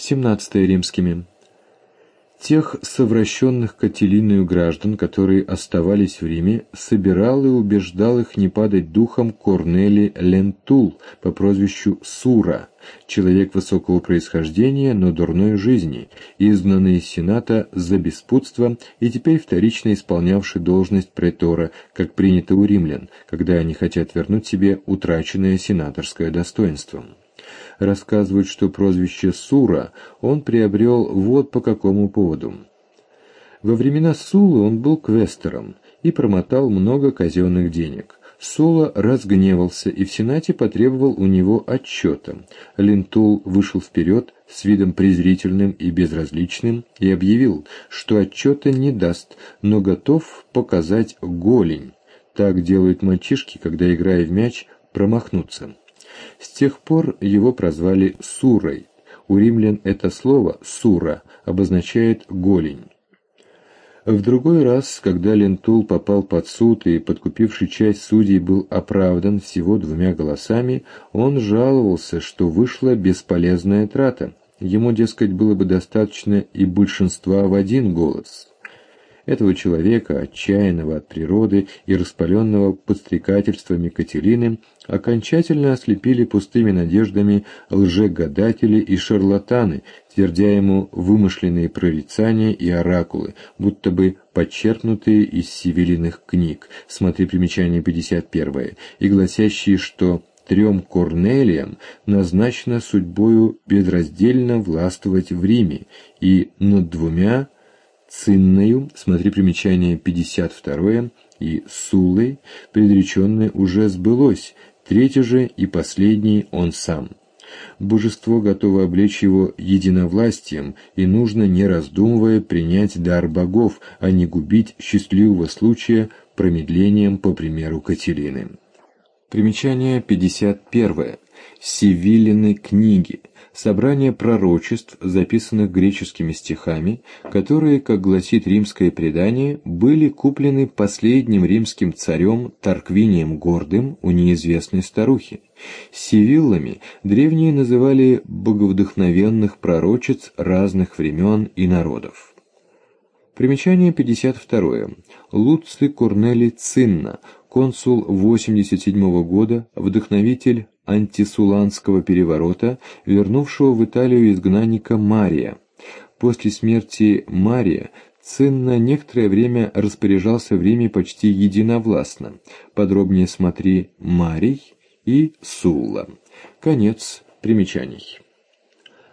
17 римскими. Тех совращенных Катилиною граждан, которые оставались в Риме, собирал и убеждал их не падать духом Корнелий Лентул по прозвищу Сура, человек высокого происхождения, но дурной жизни, изгнанный из Сената за беспутство и теперь вторично исполнявший должность претора, как принято у римлян, когда они хотят вернуть себе утраченное сенаторское достоинство. Рассказывают, что прозвище Сура он приобрел вот по какому поводу. Во времена Суллы он был квестором и промотал много казенных денег. Сула разгневался и в Сенате потребовал у него отчета. Лентул вышел вперед с видом презрительным и безразличным и объявил, что отчета не даст, но готов показать голень. Так делают мальчишки, когда, играя в мяч, промахнутся. С тех пор его прозвали Сурой. У римлян это слово «сура» обозначает голень. В другой раз, когда Лентул попал под суд и подкупивший часть судей был оправдан всего 2 голосами, он жаловался, что вышла бесполезная трата. Ему, дескать, было бы достаточно и большинства в 1 голос. Этого человека, отчаянного от природы и распаленного подстрекательствами Катилины, окончательно ослепили пустыми надеждами лжегадатели и шарлатаны, твердя ему вымышленные прорицания и оракулы, будто бы подчеркнутые из Севилиных книг, смотри примечание 51, и гласящие, что 3 Корнелиям назначено судьбою безраздельно властвовать в Риме, и над 2 Цинною, смотри примечание 52, и Суллой, предреченное уже сбылось, 3 же и последний он сам. Божество готово облечь его единовластием, и нужно, не раздумывая, принять дар богов, а не губить счастливого случая промедлением по примеру Катилины. Примечание 51. Севилины книги. Собрание пророчеств, записанных греческими стихами, которые, как гласит римское предание, были куплены последним римским царем Тарквинием Гордым у неизвестной старухи. Севиллами древние называли боговдохновенных пророчиц разных времен и народов. Примечание 52. Луций Корнелий Цинна, консул 87 года, вдохновитель антисуланского переворота, вернувшего в Италию изгнанника Мария. После смерти Мария Цинна некоторое время распоряжался в Риме почти единовластно. Подробнее смотри Марий и Сулла. Конец примечаний.